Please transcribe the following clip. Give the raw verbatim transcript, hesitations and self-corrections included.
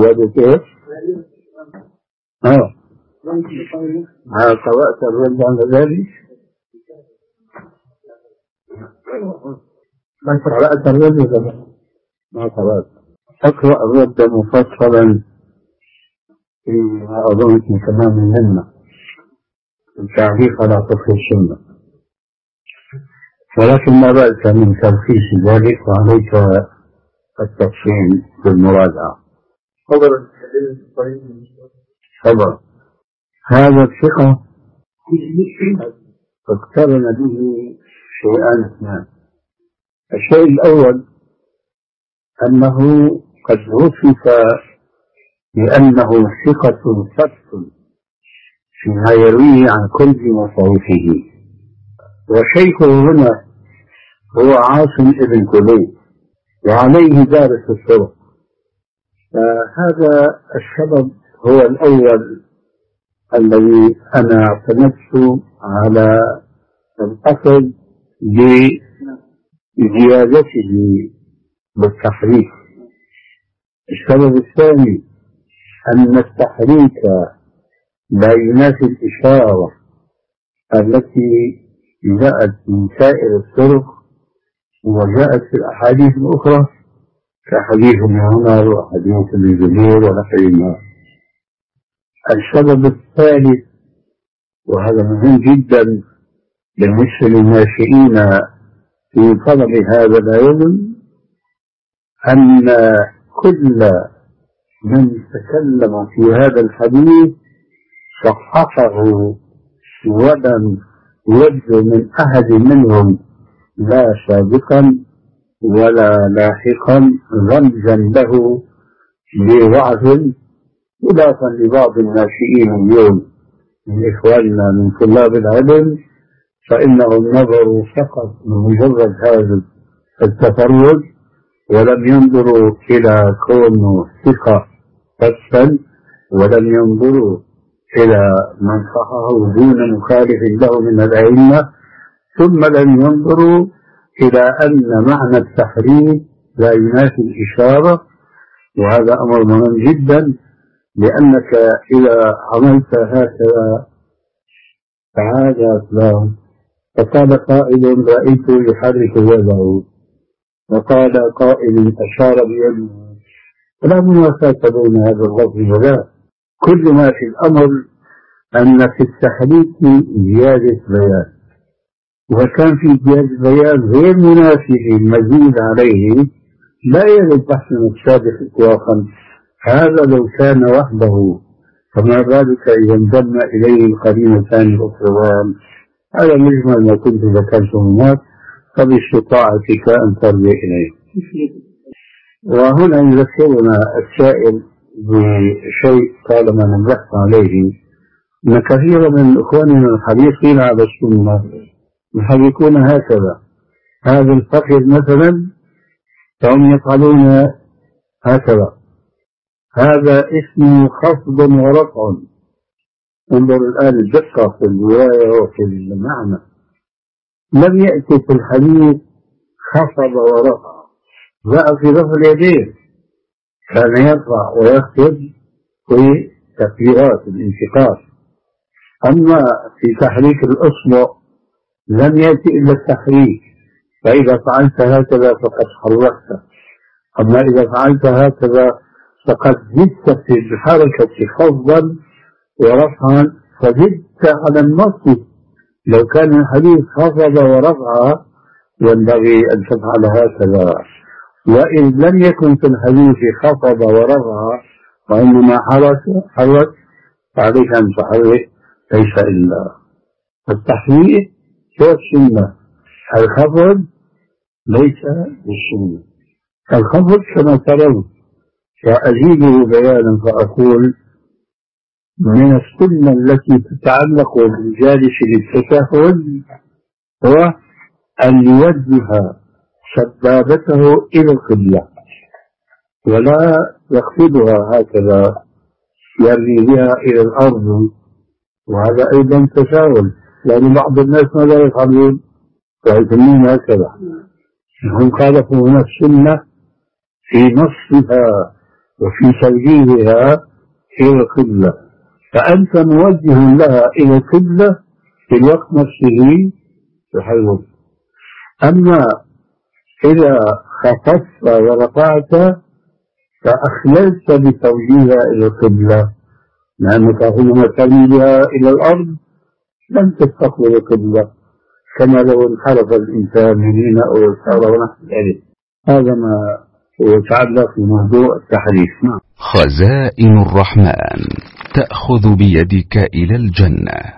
زيادة إيش؟ ها هل قرأت الرد عن ذلك؟ ما قرأت الرد؟ ما قرأت. أقرأ الرد مفصلا فيما أظن من تمام الهمة التعليق على فقه السنة، ولكن ما بأس من تلخيص ذلك وعليك التفصيل بالمراجعة. خبر هذا الثقة اقترن به شيئان اثنان. الشيء الأول أنه قد وصف بأنه ثقة ثبت فيما يرويه عن كل مصارفه، وشيخه هنا هو عاصم ابن كليب وعليه دارس الطرق. فهذا السبب هو الأول الذي أنا اعتمدت على الأخذ بزيادته بالتحريك. السبب الثاني أن التحريك لا ينافي الإشارة التي جاءت من سائر الطرق وجاءت في الأحاديث الأخرى كحديث ابن عمر وحديث ابن جبير ونحوهما. السبب الثالث وهذا مهم جدا بالنسبة للناشئين في طلب هذا العلم أن كل من تكلم في هذا الحديث صححه ولم يبدو من أحد منهم لا سابقا ولا لاحقا رمزا له بضعف، خلافا لبعض الناشئين اليوم من إخواننا من طلاب العلم فإنهم نظروا فقط لمجرد هذا التفرد ولم ينظروا إلى كونه ثقة فصلا، ولم ينظروا إلى من صححه دون مخالف له من الأئمة، ثم لم ينظروا إلى أن معنى التحريم لا ينافي الإشارة. وهذا أمر مهم جدا، لأنك إذا عملت هكذا تعالى فلان فقال قائل رأيته يحرك يده وقال قائل أشار بيده، فلا منافاة بين هذا اللفظ وذاك. كل ما في الأمر أن في التحريك زيادة بيان، وكان في زيادة بيان غير منافي المزيد عليه لا يرد بحث السابق إطلاقا. هذا لو كان وحده، فما بالك إذا انضم إليه القرينتان الأخرى. هذا مجمل ما كنت ذكرته هناك، فباستطاعتك أن ترجع إليه. وهنا يذكرنا السائل بشيء طالما نبحث عليه، أن كثيرا من إخواننا الحريصين على السنة يحركون هكذا. هذا الفقر مثلا فهم يفعلون هكذا، هذا اسمه خفض ورفع. انظر الآن الدقة في الرواية وفي المعنى، لم يأتي في الحديث خفض ورفع، جاء في رفع اليدين، كان يرفع ويخفض في تكبيرات الانتقاص. أما في تحريك الأصبع لم يأتي إلا التحريك، فإذا فعلت هكذا فقد حركت، أما إذا فعلت هكذا فقد زدت في الحركة خفضا ورفعا، فزدت على النص. لو كان الحديث خفض ورفع ينبغي أن تفعل هكذا، وإن لم يكن في الحديث خفض ورفع وإنما حرك حرك فعليك أن تحرك، ليس إلا التحريك هو السنة، الخفض ليس بالسنة. الخفض كما ترون، وأزيده بيانا فأقول من السنة التي تتعلق بالجالس للتشهد هو أن يوجه سبابته إلى القبلة ولا يخفضها هكذا يرمي بها إلى الأرض، وهذا أيضا تساهل، لأن بعض الناس ماذا يفعلون؟ ويتمون هكذا. هم خالفوا هنا السنة في نصها وفي توجيهها إلى القبلة، فأنت موجه لها إلى القبلة في الوقت نفسه تحرك. أما إذا خفضت ورفعت فأخللت بتوجيهها إلى القبلة، لأنك حينما ترمي بها إلى الأرض لم تستقبل القبلة، كما لو انحرف الإنسان يمينا أو يسارا ونحو ذلك. هذا ما يتعلق بموضوع التحريف. خزائن الرحمن تأخذ بيدك إلى الجنة.